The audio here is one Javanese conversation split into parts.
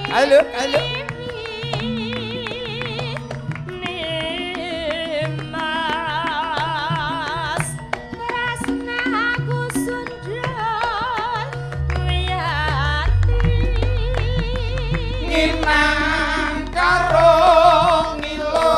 Ayo, ayo. Nginang karo ngilo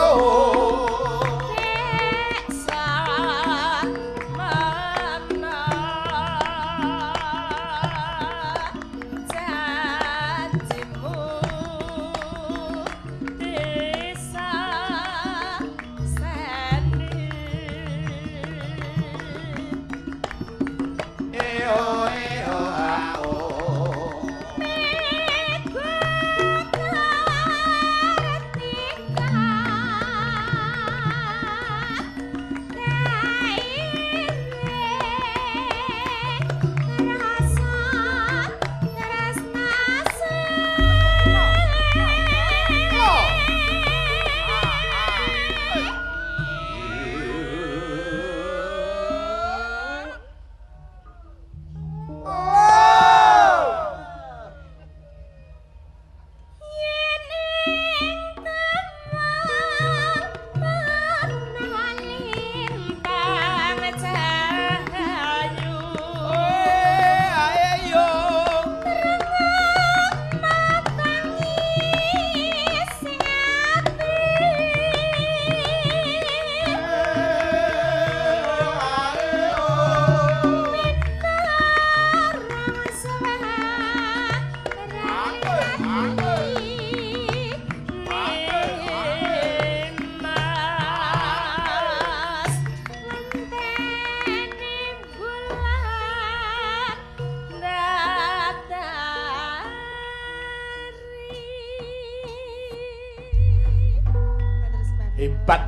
hebat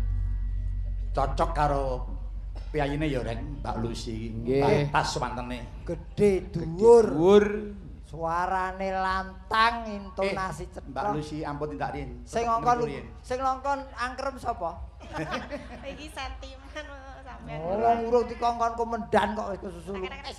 cocok karo piyayine ya Reng Mbak Lucy nggih pas wantene gedhe dhuwur suarane lantang intonasi cetha Mbak Lucy ampun tindak rin sing ngongkon angkrem sapa iki sentimen sampean wong urung dikongkon komendan kok kesusul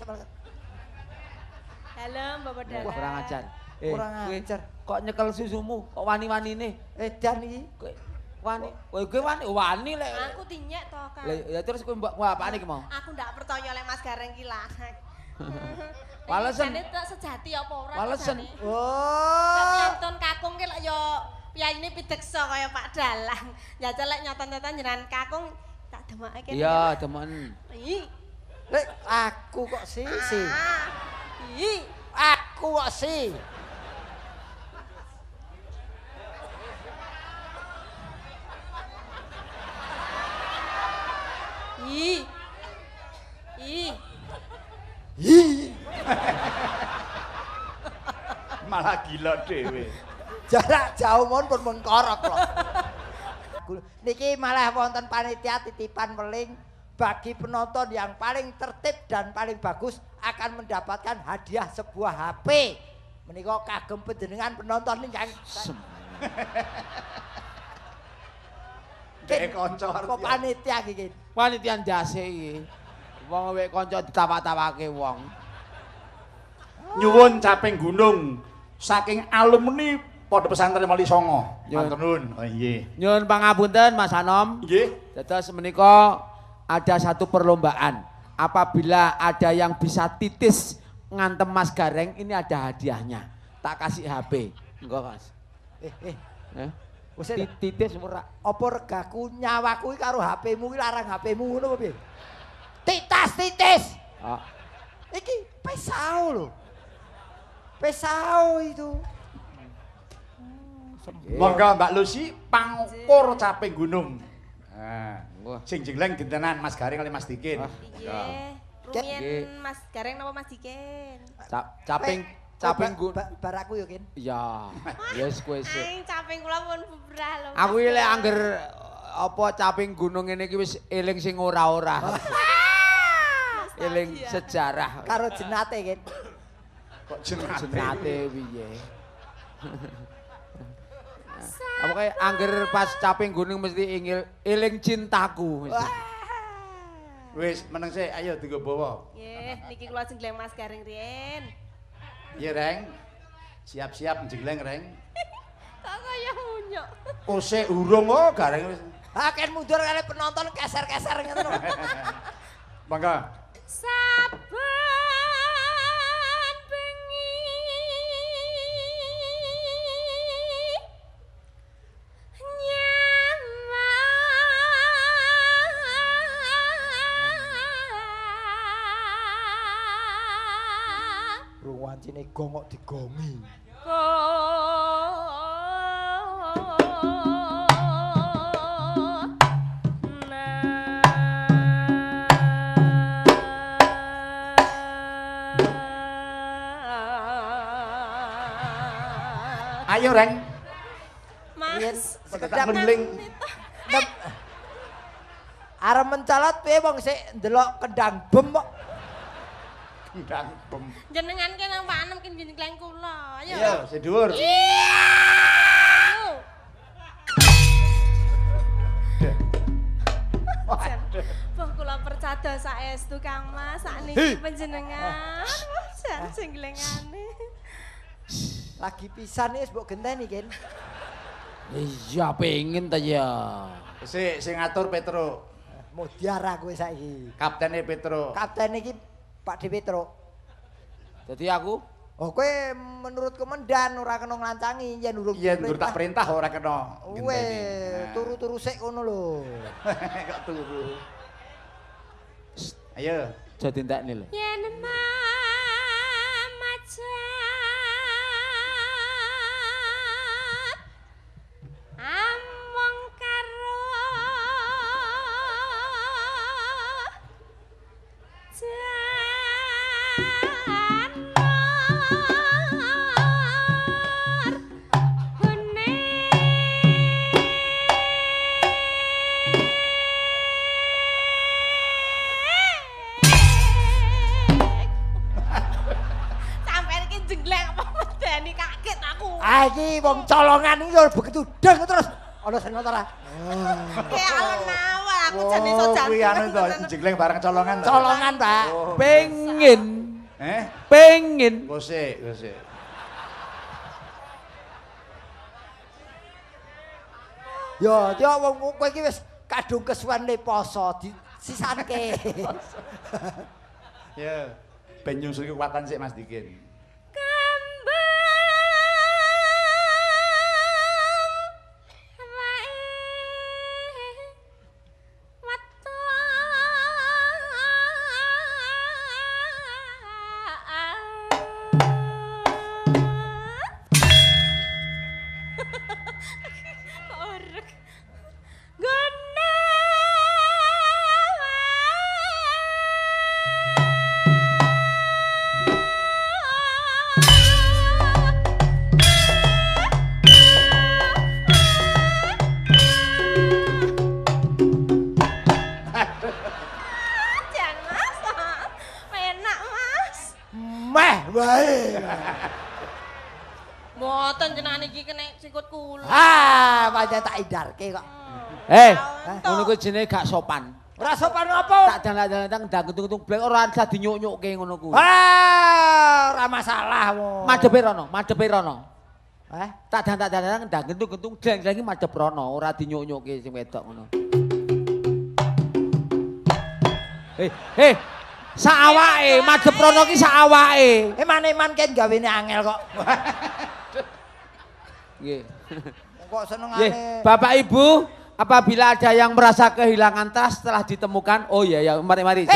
halo Mbak Pedala wah kurang ajar kurang ajar kok nyekel susumu kok wani-wanine edan iki wani kowe wani lek aku dinyek to kan ya terus kowe mbok apane iki mau aku ndak percaya lek Mas Gareng ki lah walesen jane tak sejati apa ora walesen tapi nonton kakung ki lek yo piyayine pideksa kaya Pak Dalang njajal lek nyoton-nyoton jenengan kakung tak demake iya demen lek aku kok sisi aku kok sih malah gila dhewe jarak jauh pun mengkorok loh niki malah wonten panitia titipan weling bagi penonton yang paling tertib dan paling bagus akan mendapatkan hadiah sebuah HP menika kagem panjenengan penonton ingkang Dek kanca kok panitia iki. Panitia jase iki. Wong wek kanca ditapak-tapake wong. Nyuwun caping gunung saking alumni Pondok Pesantren Wali Songo. Matur nuwun. Oh nggih. Nyuwun pangapunten Mas Anom. Nggih. Dados menika ada satu perlombaan. Apabila ada yang bisa titis ngantem Mas Gareng ini ada hadiahnya. Tak kasih HP. Engko Mas. Wis titis ora apa regaku nyawaku iki karo HP-mu iki larang HP-mu ngono apa piye? Titis. Iki pesau lho. Pesau itu. Monggo Mbak Lucy pangukur caping gunung. Nah, sing jengleng dintenan Mas Gareng kali Mas Dikin. Nggih. Rumiyin Mas Gareng napa Mas Dikin? Caping baraku ya Kin. Iya. Wis kowe sik. Aing caping kula pun bubrah lho. Aku iki lek angger apa caping gunung ngene iki wis eling sing ora-ora. Eling sejarah. Karo jenate Kin. Kok jenate? Jenate piye? Apa kayak angger pas caping gunung mesti eling cintaku mesti. Wis meneng sik ayo dienggo bawa. Nggih, niki kula jengleng Mas Gareng riyen. Iya Reng. Siap-siap njingleng reng. Kok kaya munyuk. Kose urung oh gareng wis. Akan mundur kali penonton keser-keser ngono. Mangga. Saben bengi nyamang Ruwancine gongok digongi. Ayo reng. Mas, sekedap ngeling. Arep mencolot piye wong sik ndelok kendang bem kok. Kendang bem. jenengan ki nang Pak Anem ki njingleng kula. Ayo. Iya, sedhuwur. Wah, kula percaya saestu Kang Mas, sakniki panjenengan. Jan jenglengane. Lagi pisan wis mbok genteni, Kin. Iya pengen ta ya. Sing ngatur Petro. Modiar aku saiki. Kaptene Petro. Kapten iki Pak De Petro. Jadi aku Oh, kowe menurut komandan ora kena nglancangi yen urung. Iya, ndur tak perintah ora kena ngenteni. Weh, turu-turu sik ngono lho. Kok turu. Ayo. jadi entek nih lho. Yen macan among karo janur kuning sampai iki jengleng apa medeni kaget aku. Ah iki wong colongan iki lho begitu deng terus ana sing ngono ora. Kayak awal-awal aku jane iso jantung. Kuwi anu to, jengleng bareng colongan to. Colongan, Pak. Pengen, Eh? pengen. Gosek, gosek. Yo, yo wong kowe iki wis kadung kesuwen le poso disisanke. Ya. Ben nyusul kekuatan sik Mas Dikin. Wae. Mboten jenengan iki kena sikut kula. Ah, pancen tak indarke kok. Ngono kuwi jenenge gak sopan. Ora sopan apa? Tak dalan-dalan ndang gentung-gentung blek ora usah dinyuk-nyukke ngono kuwi. Ah, ora masalah mo. Madepe rono, madepe rono. Tak dalan ndang gentung-gentung gleng iki madhep rono, ora dinyuk-nyukke sing wedok ngono. Sak awake, madhep rono ki sak awake. Eman-eman ken gawene angel kok. Nggih. Kok senengane. Nggih, Bapak Ibu, apabila ada yang merasa kehilangan tas setelah ditemukan, oh iya ya, mari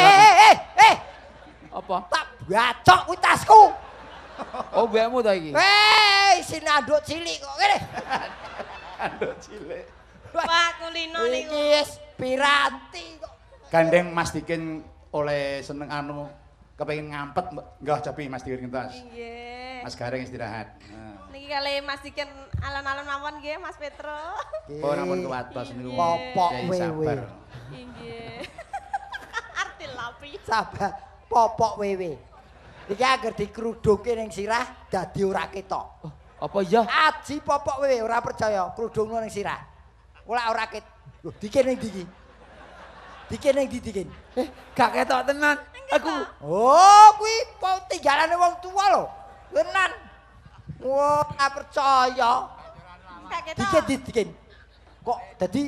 apa? Tak bacok kuwi tasku. Oh, mbekmu to iki. Isine anduk cilik kok ngene. Anduk cilik. Pak kulino niku. Iki wis piranti kok. Gandeng Mas Dikin oleh seneng anu kepengin ngampet enggak capi Mas Dikin kentas. Nggih. Mas Gareng istirahat. Niki kali Mas Dikin alon-alon mawon nggih Mas Petro. Oh namun kewatos niku. Popok Kiai wewe. sabar. Nggih. Arti lapi. Sabar, popok wewe. Iki agar dikrudungke ning sirah dadi ora ketok. Apa iya? Aji popok wewe ora percaya krudungno ning sirah. Ora ket. Lho dikin ning ndi iki? Dikin ning ndi dikin? Gak ketok tenan. Aku Oh, kuwi tinggalane wong tua lho. Tenan. Wah, Tak percaya. Gak ketok. Dikin. Kok dadi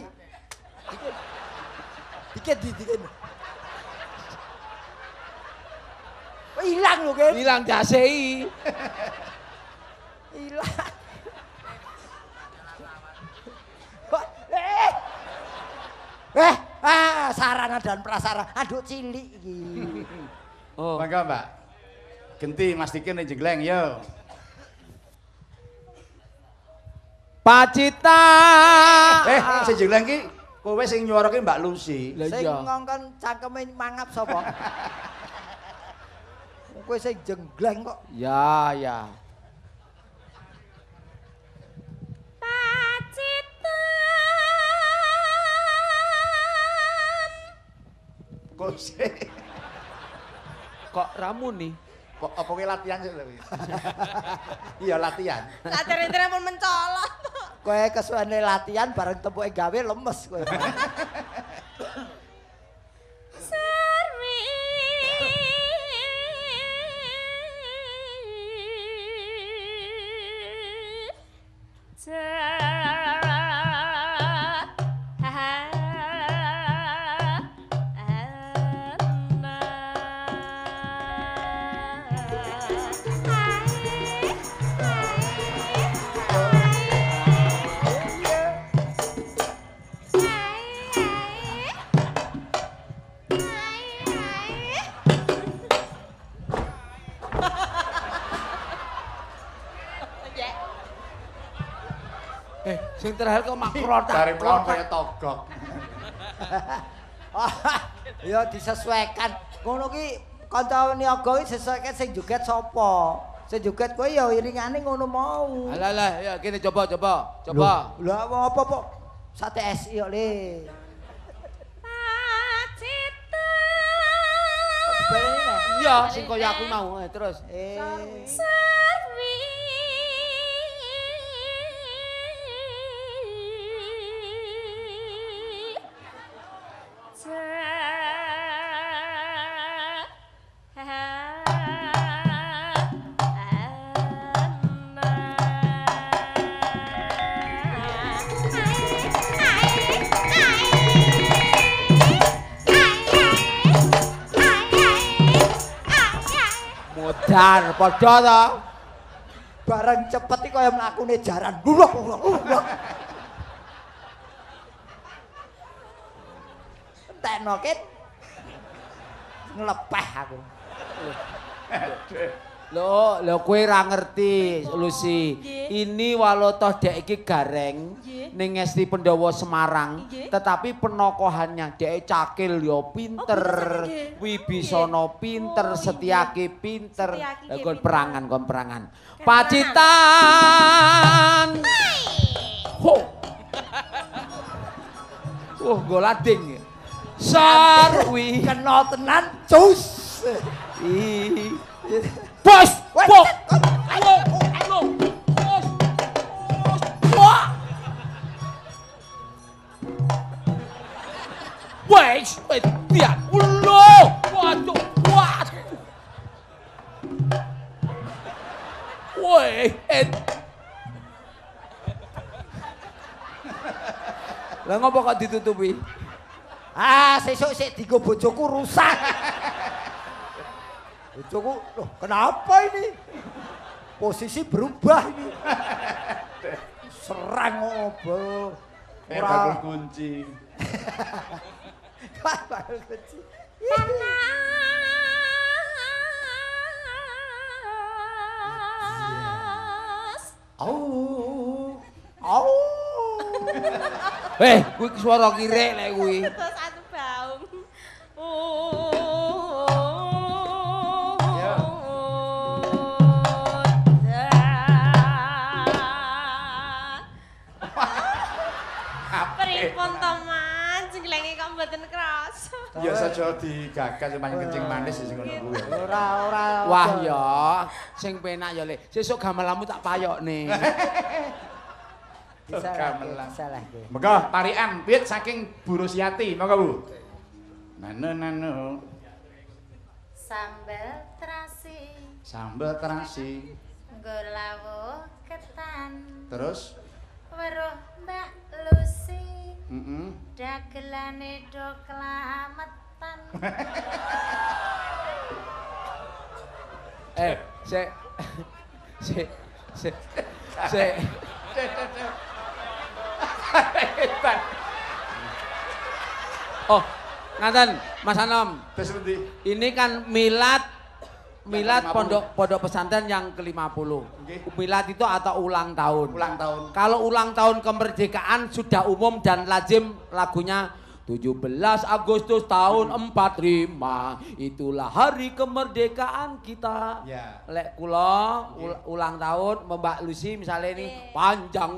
dikin. Kok ilang lho, Ken? Hilang jasei. Ilang. Sarana dan prasarana. Aduh cilik iki. Oh. Mangga, Mbak. Genti Mas Dikin ning jegleng yo. Pacita. Sing jegleng ki kowe sing nyuarake Mbak Lucy. Lah Sing iya. ngongkon cangkeme mangap sapa? Kowe sing jenggleng kok. Ya, ya. Kok sih? Kok ramu nih? Kok apa kowe latihan sih lho? Iya latihan. Sader-sader pun mencolot. Kowe kesuwene latihan bareng tempuke gawe lemes kowe. Serwi. Sing terakhir kok makrot. Dari mlawan kaya togok. Ya disesuaikan. Ngono ki kanca niaga ki sesuaikan sing joget sapa. Sing joget kowe ya iringane ngono mau. Alah, ya kene coba. Lah apa kok sate SI kok le. Iya, sing kaya aku mau. Terus. Serwi. Modar padha to. Bareng cepet iki kaya mlakune jaran. Entekno Kit. Nglepeh aku. Lho kowe ra ngerti, Lucy. Nggih. Ini walau toh dek iki gareng Nggih. ning Ngesti Pendowo Semarang, Nggih. tetapi penokohannya dek Cakil yo pinter, nggih. Wibisono pinter, Oh, nggih. Setiaki pinter. Setiaki Lah nggih kon pinter. perangan. Kan Pacitan. Ho. Go lading. Sarwi. Kena tenan cus. Ih. Bos, bos. Halo. Bos. Wah. Wes, dia. Ulo. Waduh, waduh. Woi, Lah ngopo kok ditutupi? Sesuk sik dienggo bojoku rusak. Bojoku, loh kenapa ini? Posisi berubah ini. Serang opo. Bakul kunci. Bakul kunci. Au. Kuwi swara kirek lek kuwi. Terus aku baung. Ya. Pripun to Man, jenglenge kok mboten krasa. Ya saja digagas paling kencing manis sing ngono kuwi. Ora. Wah ya, sing penak ya Le. Sesuk gamelanmu tak payokne. Salah. Monggo tarian pit saking Bu Rusiati, monggo Bu. Nanu. Sambel terasi, Sambel terasi. nggo lawuh ketan. Terus? Weruh Mbak Lucy. Heeh. Dagelane do kelametan. Sik. Oh, ngaten Mas Anom. Terus endi? Ini kan milad Yang pondok pesantren yang ke-50. Nggih. Milad itu atau ulang tahun. Ulang tahun. Kalau ulang tahun kemerdekaan sudah umum dan lazim lagunya 17 Agustus tahun 45 itulah hari kemerdekaan kita. Ya. Lek kula ulang tahun Mbak Lucy misalnya ini panjang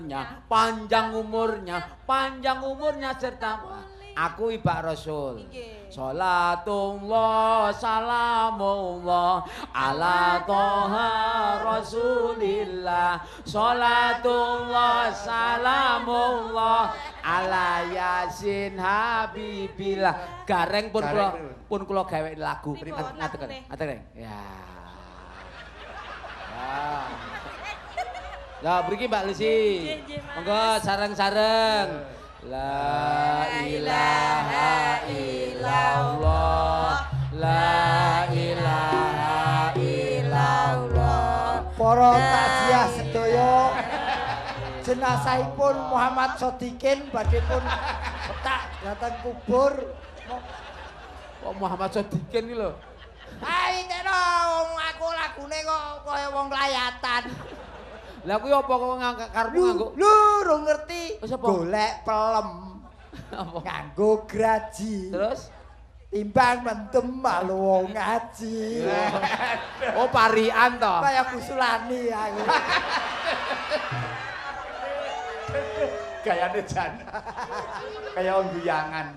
umurnya serta aku ibak Rasul. Salatullah salamullah ala toha Rasulillah. Salatullah salamullah ala Yasin Habibillah. Gareng pun kula gawe lagu. Ngaten. Ya. Lah mriki Mbak Lucy. Monggo sareng-sareng. La ilaha illallah. La ilaha illallah. Para takziah sedaya jenazahipun Muhammad Sodikin badhe pun petak dateng kubur. Kok Muhammad Sodikin iki lho. Hai teno wong aku lagune kok kaya wong layatan. Lah kuwi apa kok karepmu nganggo? Lho, ora ngerti. Wis apa? Golek pelem. Apa? Nganggo graji. Terus Timbang mentem malu wong ngaji. oh parian to. Kaya kusulani aku. Gayane jan. Kayak wong guyangan.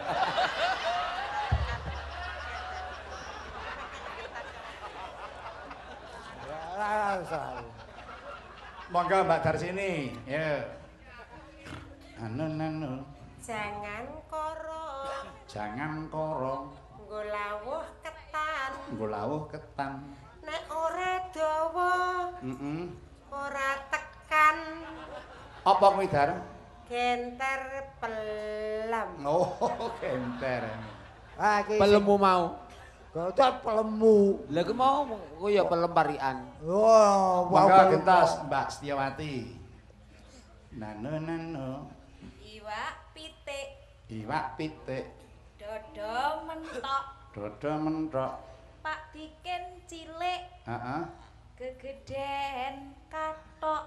Monggo Mbak Darsini, ya. Anu. Jangan koro. Nggo lawuh ketan. Nek ora dawa. Ora tekan. Apa kuwi Dar? Genter pelem. Oh, genter. Ah iki Pelemu mau. Gotop pelemu. Lah ku mau ku ya pelem parian. Oh, Monggo gentos Mbak Setiawati. Nano. Iwak pitik. Dodo mentok. Pak Diken cilik. Heeh. Gegeden katok.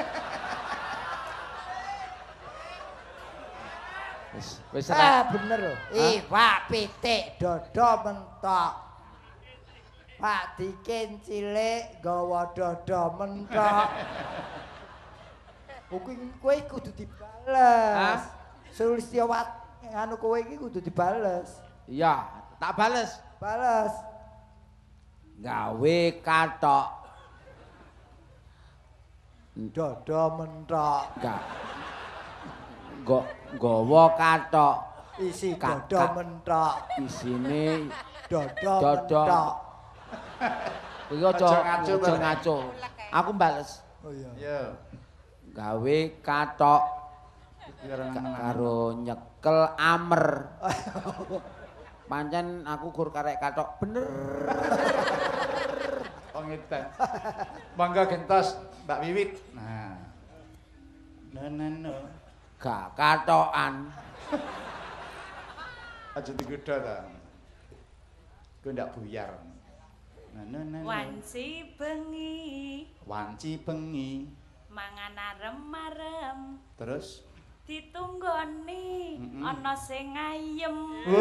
Wis Bener lho. Iwak pitik dodo mentok. Pak Diken cilik gawa dodo mentok. Kowe kudu dibales. Sulistyawati anu kowe iki kudu dibales. Iya, tak bales. Bales. Gawe katok. Dodo mentok. Enggak. Gawa katok. Isi dodo mentok. Isine Dodo Dodo. mentok. Iki aja ngaco, Mbak. ngaco. Aku bales. Oh iya. Yo. Gawe katok karo nyekel amer. Pancen aku gur karek katok bener. Oh ngedan. Monggo gentos Mbak Wiwit. Nah. Nano. Gak katokan. Aja digodha ta. Ku ndak buyar. Nano. Wanci bengi. Mangan arem-arem. Terus Ditunggoni ana sing ayem.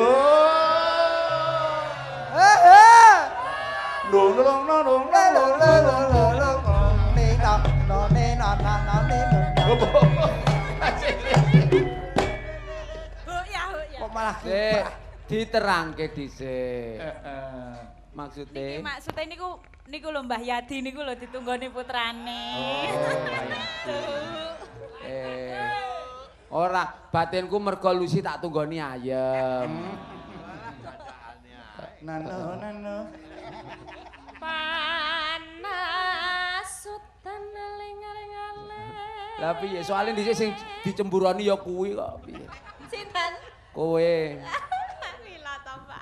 Kok malah Sik, diterangke dhisik. Maksude Maksudnya niku lho Mbah Yadi niku lho ditunggoni putrane. ora batinku mergo Lucy tak tunggoni ayem. Nano. Panas udan aling-aling. Lah piye? Soale dhisik sing dicemburoni ya kuwi kok piye. Sinten? Kowe. Lila to, Pak.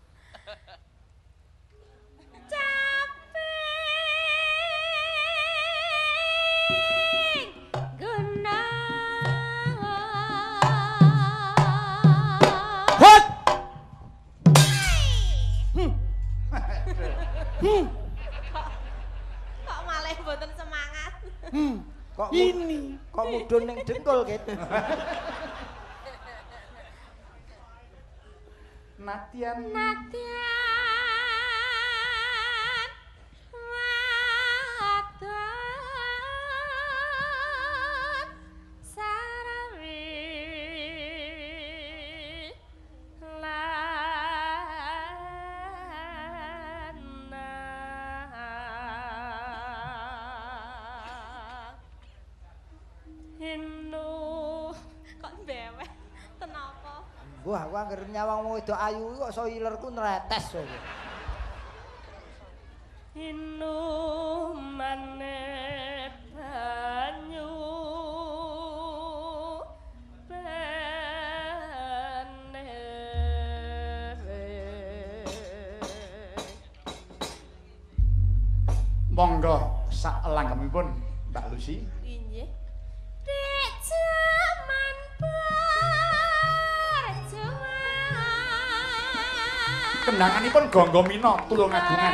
Hot. Kok malah mboten semangat. Kok ini kok mudhun ning dengkul gitu. Natian wadon sarawi Hinu kok mbeweh tenapa? Wah, aku anggere nyawang wedok ayu kok iso ilerku neretes kowe. Hinu maneh banyu monggo sak langgemipun Mbak Lucy. Inggih. Dek jaman perjuangan. Kendanganipun Gangga Mina Tulungagungan.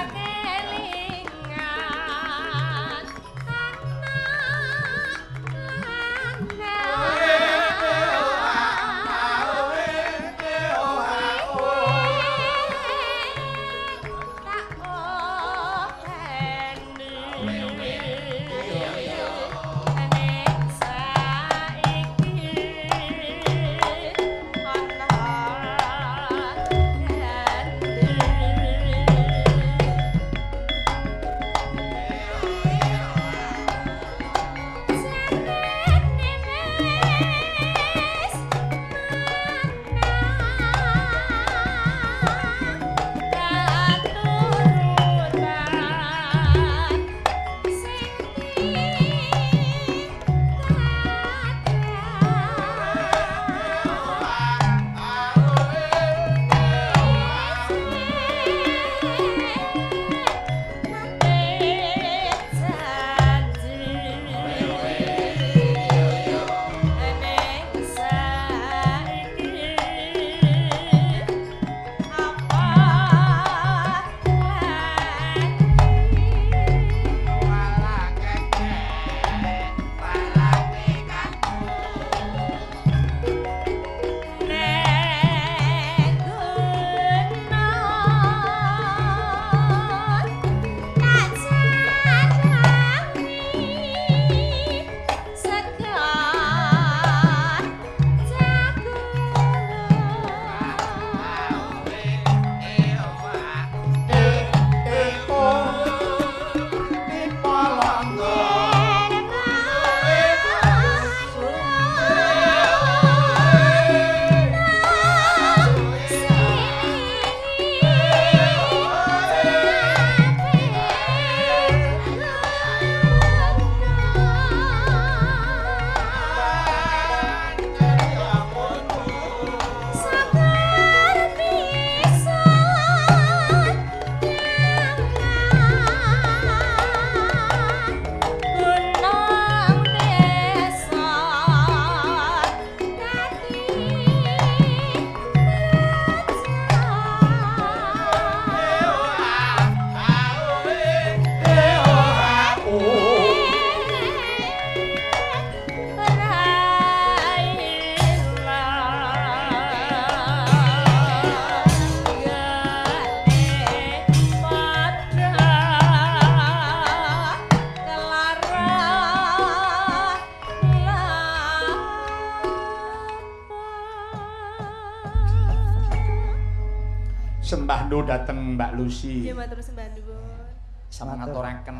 Sembah ndo dateng Mbak Lucy. Nggih matur sembah nuwun. Ngaturaken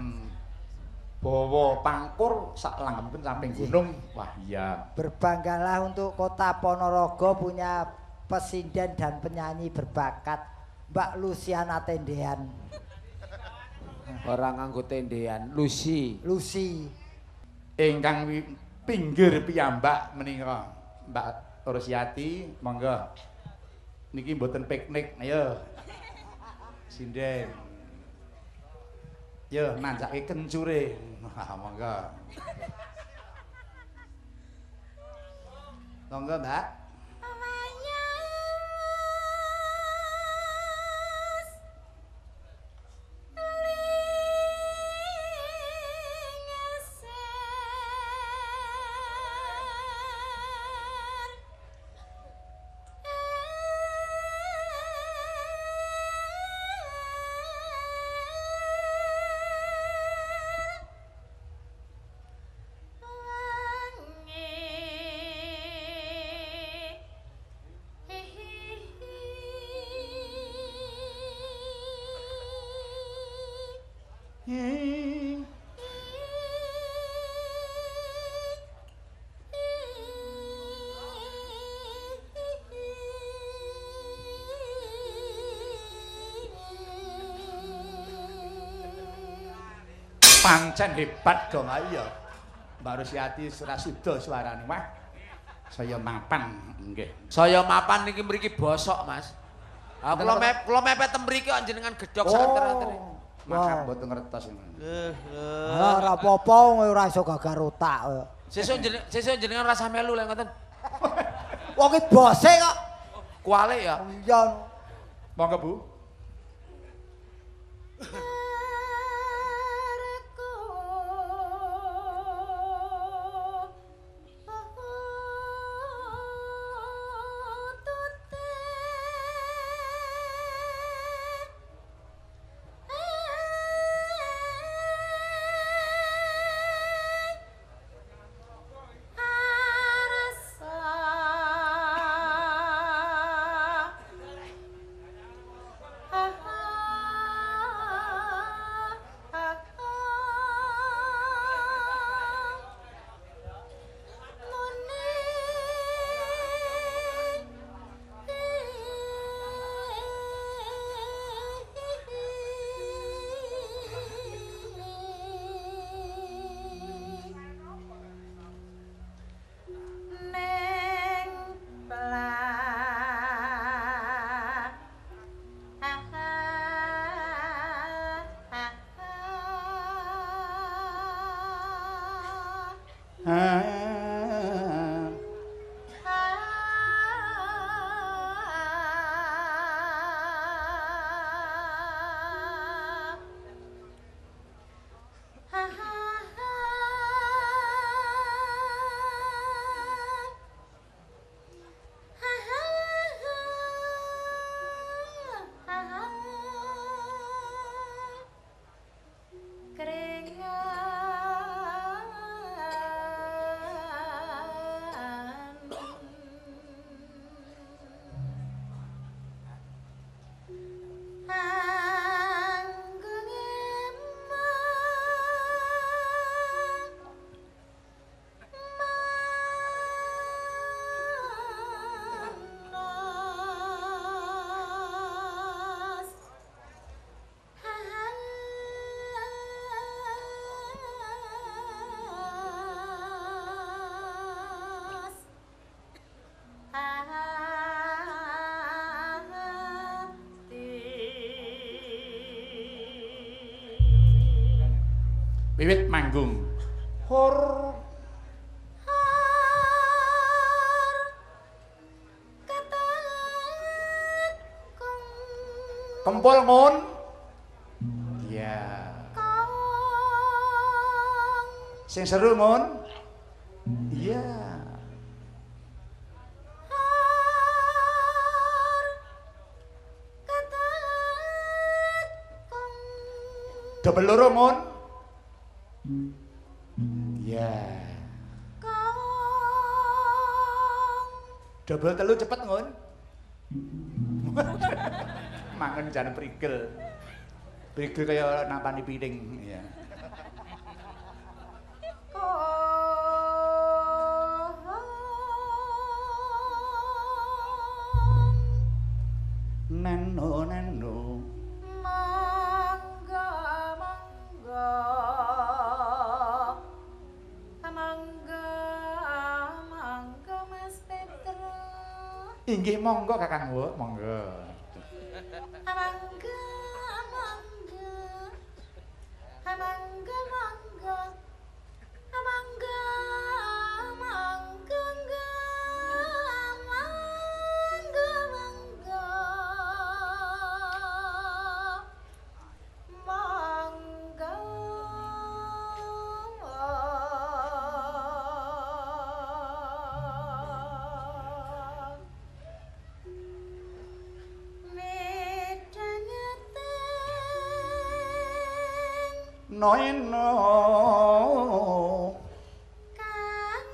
bawa pangkur sak langgemipun samping gunung. Wah iya. Berbanggalah untuk Kota Ponorogo punya pesinden dan penyanyi berbakat Mbak Luciana Tendean. Orang nganggo tendean, Lucy. Lucy. Ingkang pinggir piyambak menika Mbak Rosyati monggo niki mboten piknik ayo sinden yo nancake kencure monggo monggo Mbak pancen hebat dong ayo Mbak Rosyati Surasuda suarane wah saya mapan nggih Saya mapan niki mriki bosok, Mas. Kula mepet ten mriki kok jenengan gedhok santer-santer. makan mboten ngertos Ora apa-apa ora iso gagar otak kaya. Sesuk jenengan rasa melu lek ngoten. Wong iki bose kok. Kuale ya. Iya. monggo Bu wiwit manggung hor kempul ngun iya sing seru ngun iya double loro ngun iya double telu cepet ngun mangan jan prigel kaya nampani piring iya nano mangga mangga Inggih monggo Kakang Wo, monggo. Mangga, mangga. Mangga, mangga. Mangga, mangga, mangga, mangga. Mangga. Noeno Kang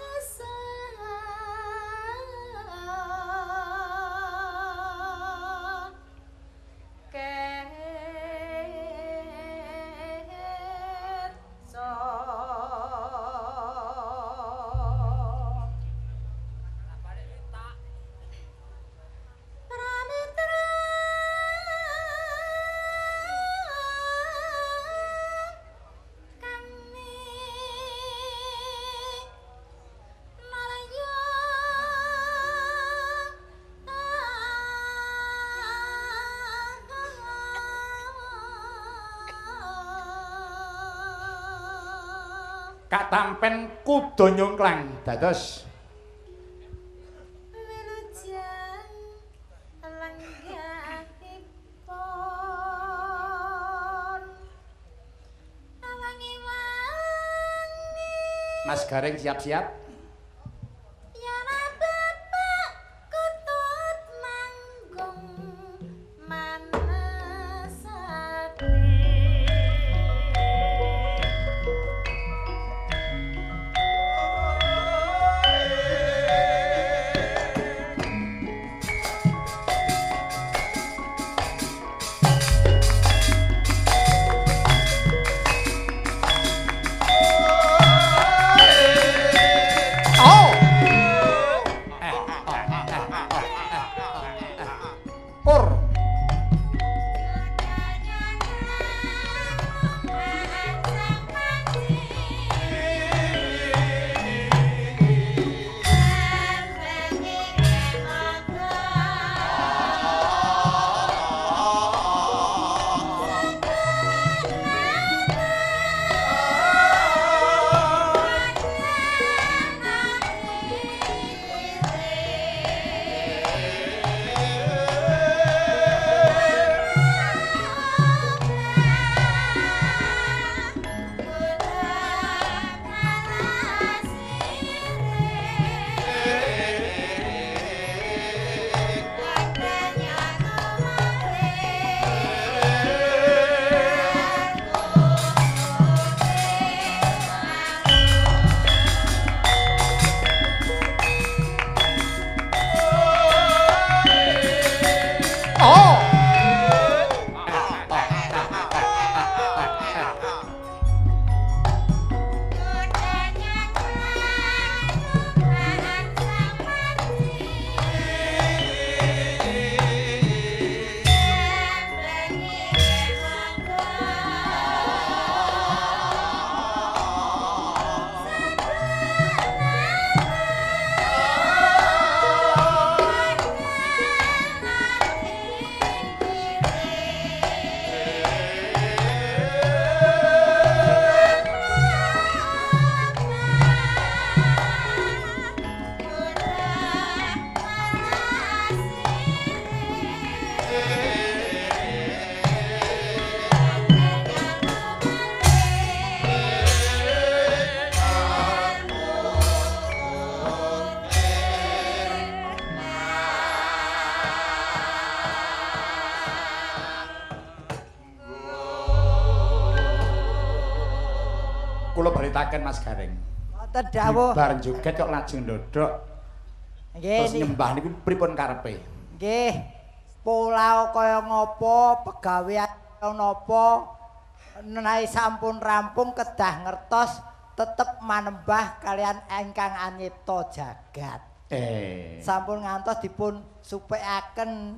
Kak Tampen kudu nyungklang dados wilujeng lenggahipun wangi-wangi Mas Gareng siap-siap. ya bapak kutut manggung manasati Pur. Kula baritaken Mas Gareng. Wonten dawuh. Bar joget kok lajeng ndodok. Terus Nggih. nyembah niku pripun karepe? Nggih. Pola kaya ngopo, pegawean kaya napa, menawi sampun rampung kedah ngertos tetep manembah kalian ingkang anyipta jagat. Sampun ngantos dipun supekaken.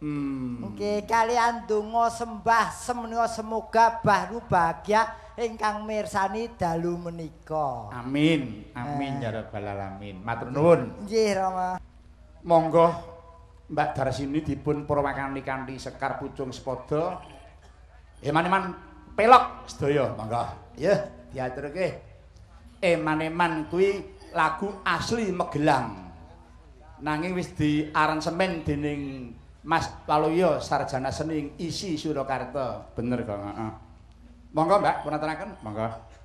Nggih kalian donga sembah semenika semoga bahru bahagia ingkang mirsani dalu menika. Amin. Amin ya rabbal alamin. Matur nuwun. Nggih Rama. Monggo Mbak Darsini dipun purwakani kanthi Sekar Pucung Sepada. Eman-eman pelok sedaya, monggo. Ya, diaturke. Eman-eman kuwi lagu asli Magelang. Nanging wis diaransemen dening Mas Waluyo sarjana seni isi Surakarta. Bener kok, heeh. Monggo Mbak, pun aturaken, monggo.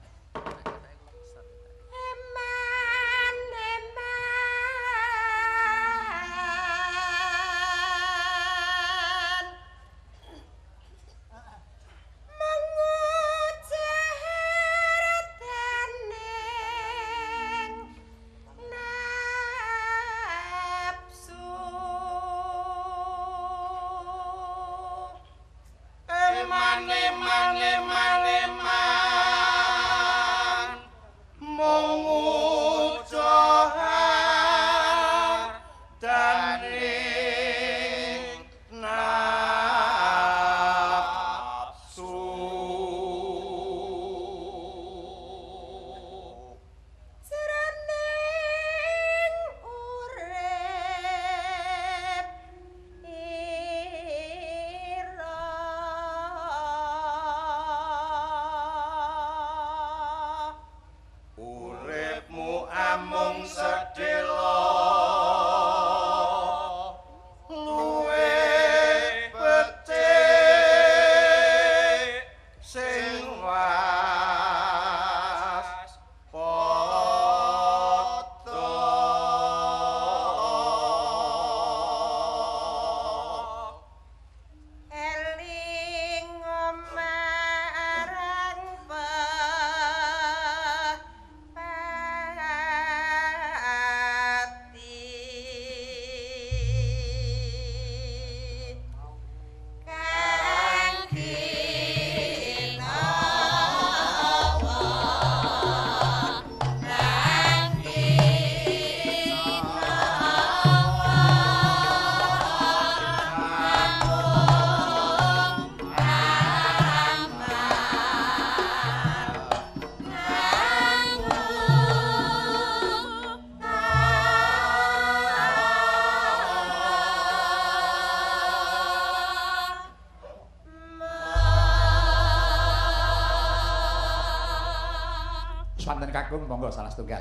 Swanten kakung monggo salah setunggal.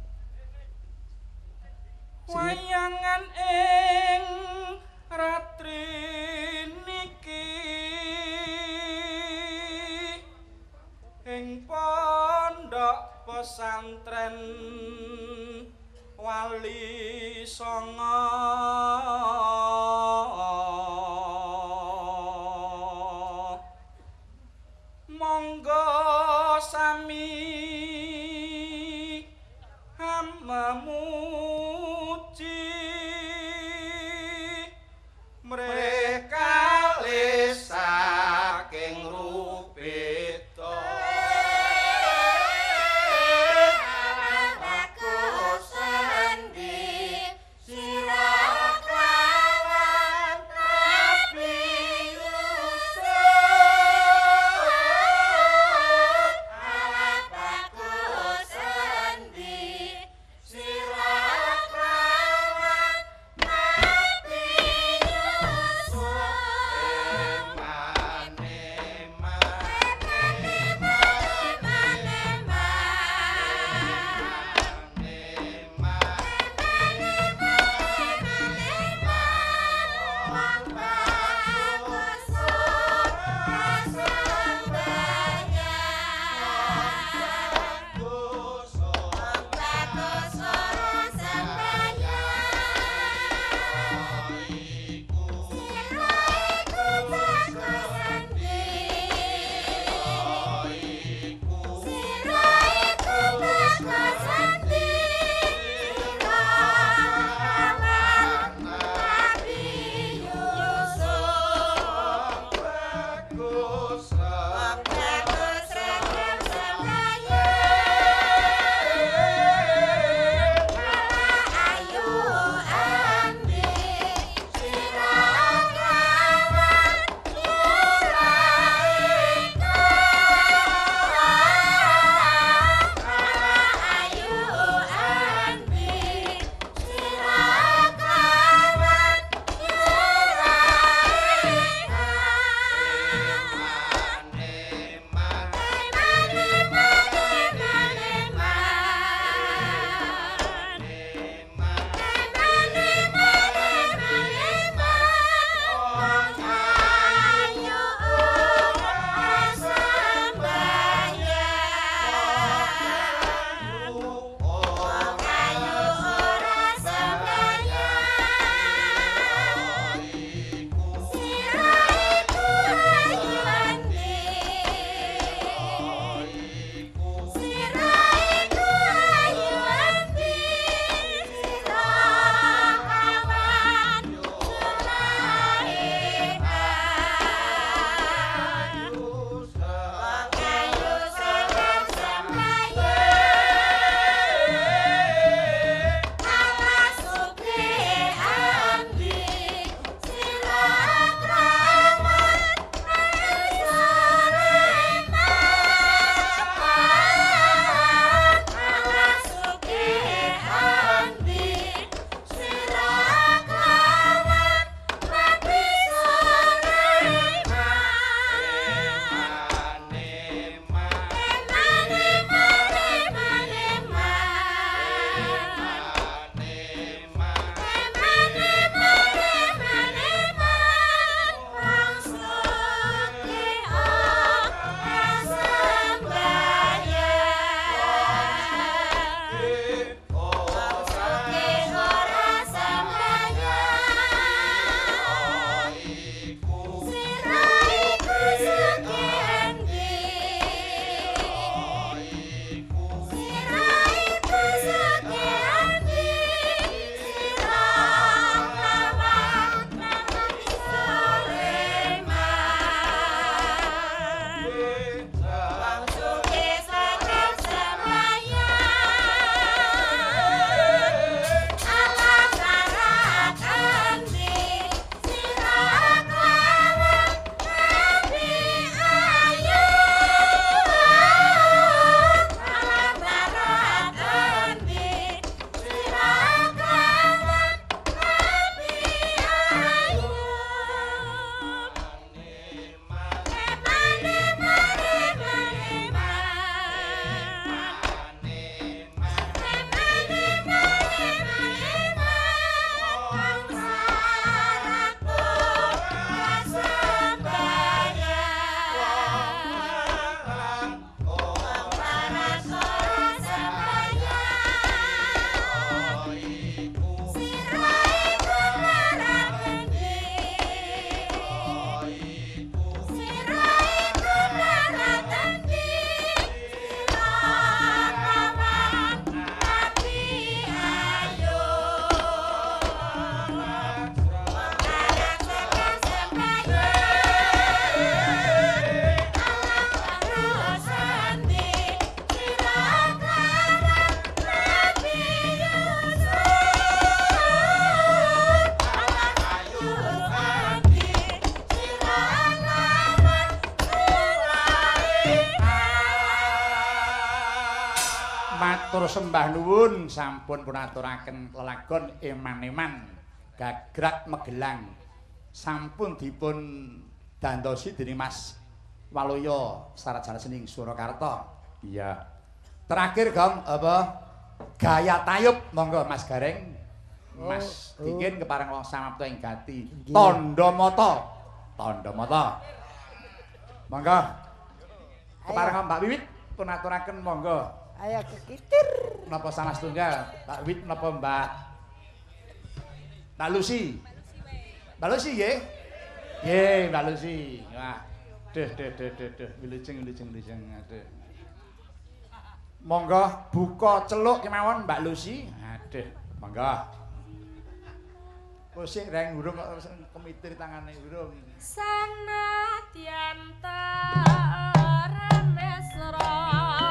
Wayangan ing ratri niki ing pondok pesantren Wali Songo monggo sami memuji mereka saking rupita bagus sendi sira kawan Nabi Yusuf ala bagus sendi sira matur sembah nuwun sampun pun aturaken lelagon eman-eman Gagrak Megelang sampun dipun dandosi dening Mas Waloyo Sarjana Seni Surakarta. Iya. Terakhir Gong apa gaya tayub monggo Mas Gareng. Mas dingin kepareng wong samapta ing gati. Tandha mata. Tandha mata. Monggo. Kepareng Mbak Wiwit pun aturaken monggo. Ayo kekitir. Napa salah setunggal? Mbak Wit napa Mbak Lucy? Mbak Lucy nggih? Nggih, Mbak Lucy. Wah. Duh. Wilujeng. Aduh. Monggo buka celuk kemawon Mbak Lucy. Aduh, monggo. Pusing reng urung kok kemitir tangane urung. Sanadyan remesra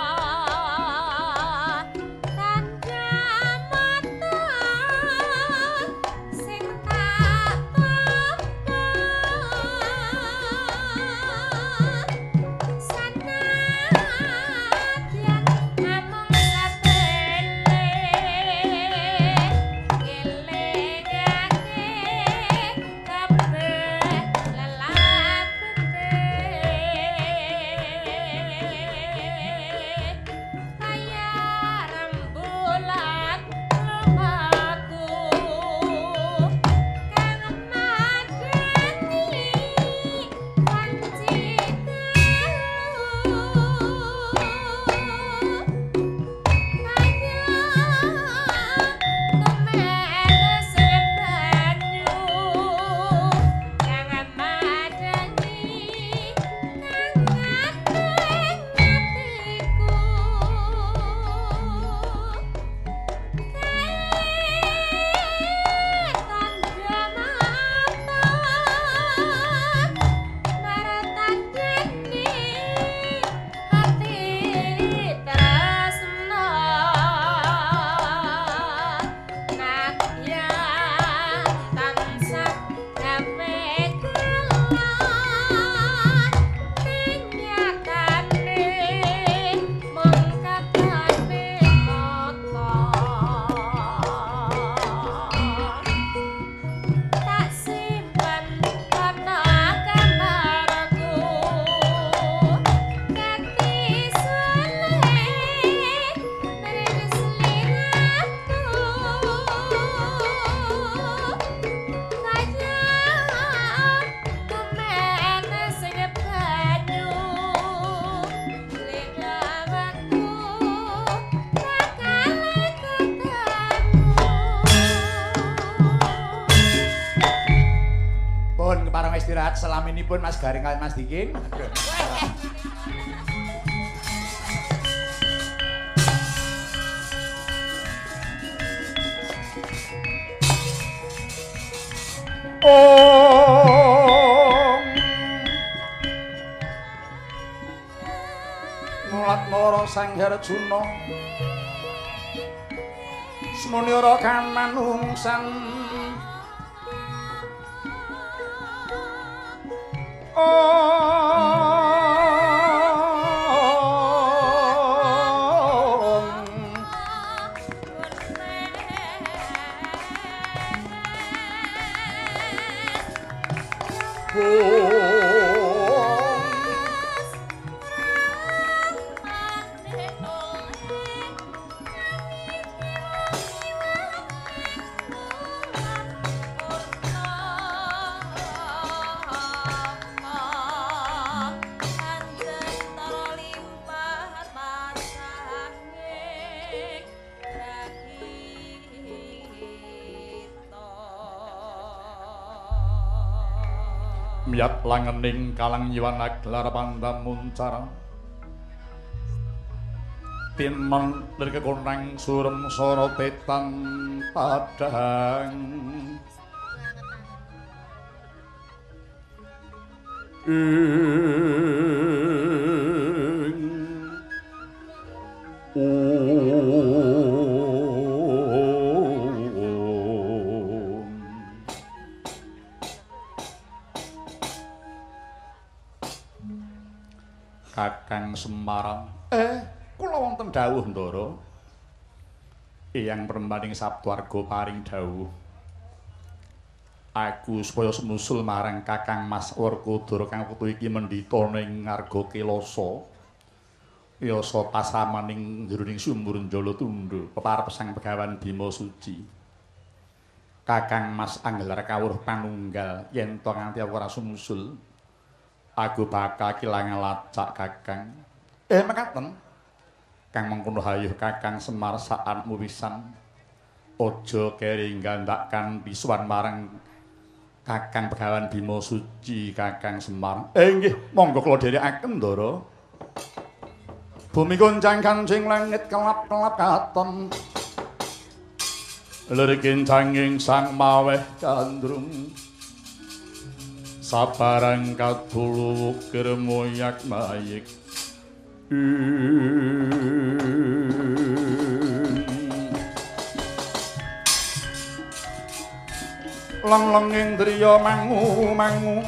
istirahat selaminipun Mas Garing kalian Mas Dikin. Mulat Mara Sang Harjuna semuni ora kan manungsan miyat langening kalang nyiwana gelar pandamuncara tinmen lir kekonang surem sara tetan padhang Kakang Semarang. Kula wonten dawuh Ndara. Eyang perembaning Sabtuarga paring dawuh aku supaya semusul marang Kakang Mas Werkudara kang wektu iki mendhita ning Ngarga Kelasa yasa pasamaning jroning Sumbur Jalatundha peparep Sang Begawan Bima Suci Kakang Mas anggelar kawruh panunggal yen to nganti aku ora sumusul aku bakal kilangan lacak Kakang mekaten kang mengkono hayuh Kakang Semar saanmu pisan aja keri ngandhakan pisuwan marang Kakang Begawan Bima Suci Kakang Semar nggih monggo kula dherekaken Ndara bumi goncang kancing langit kelap-kelap katon lir kincanging sang maweh kandrung sabarang kadulu wukir moyak mayik lang-langing driya mangu-mangu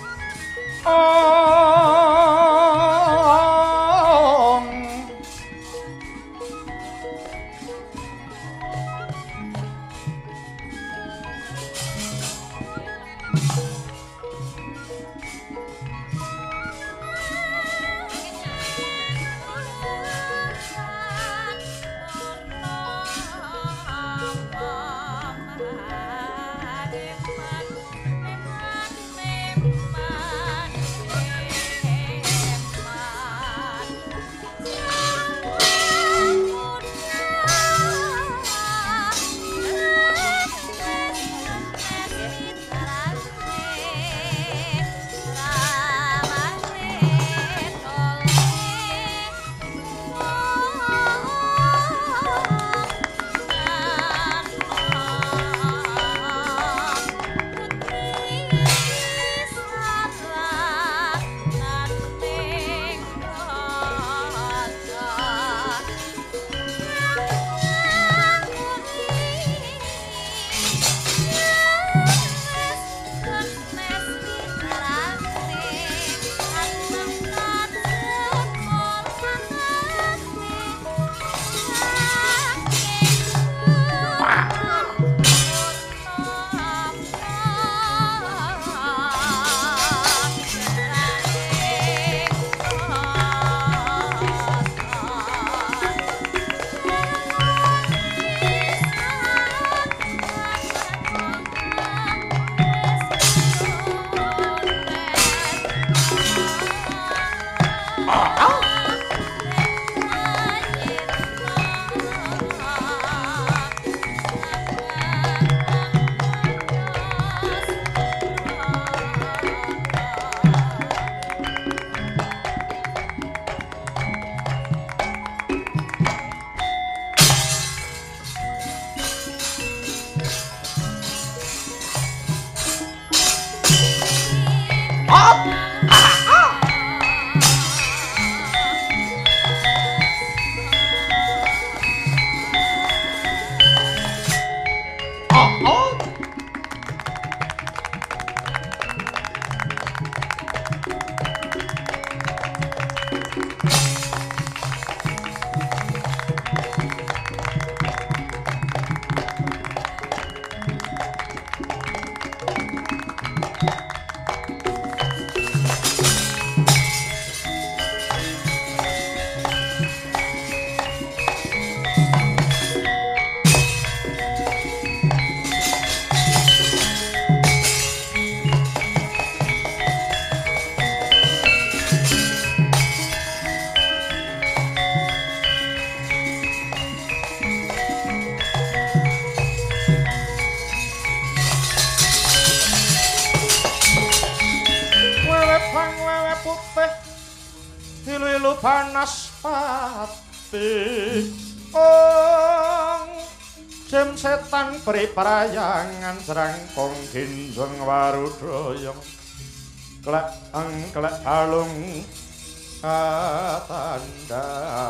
panas pati jem setan priprayangan serangkong ginjeng warudoyong klek alung tanda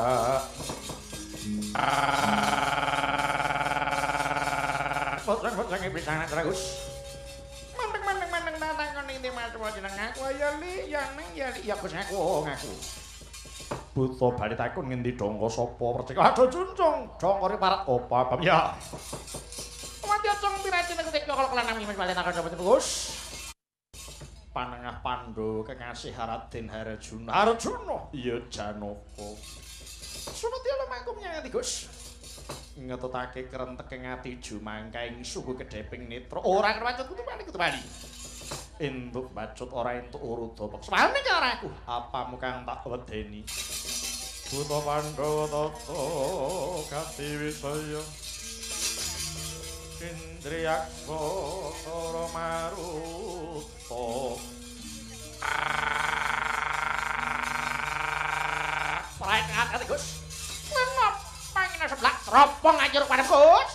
potong-potong pisang terus mandeng datang kon ing mas jeneng aku ya li ya neng ya Gus ngaku Buta bali takon ngendi dongko sapa percaya. Aduh junjung, dongkore para apa bab ya. Wati acung piracine kutik kalau kelanami Mas Balen akan dapat Gus. Panengah Pandhawa kekasih Raden Harjuna. Harjuna iya Janaka. Sumati lumaku menyang ati Gus. Ngetutake kerentek ing ati jumangkaing suhu kedheping netra. Ora kerwacut kutu bali. Entuk bacut ora entuk uruda peksane karo aku. Apamu kang tak wedeni? Buta Pandhawa tata kati wisaya. Indriyaksa Tara Maruta. Praek ati Gus. Menop pangina seblak teropong anjur pada Gus.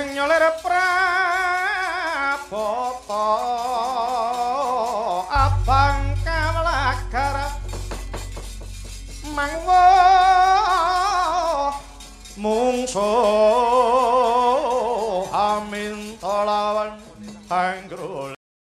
nyolir prabota abang kamlagar mangwa mungsuh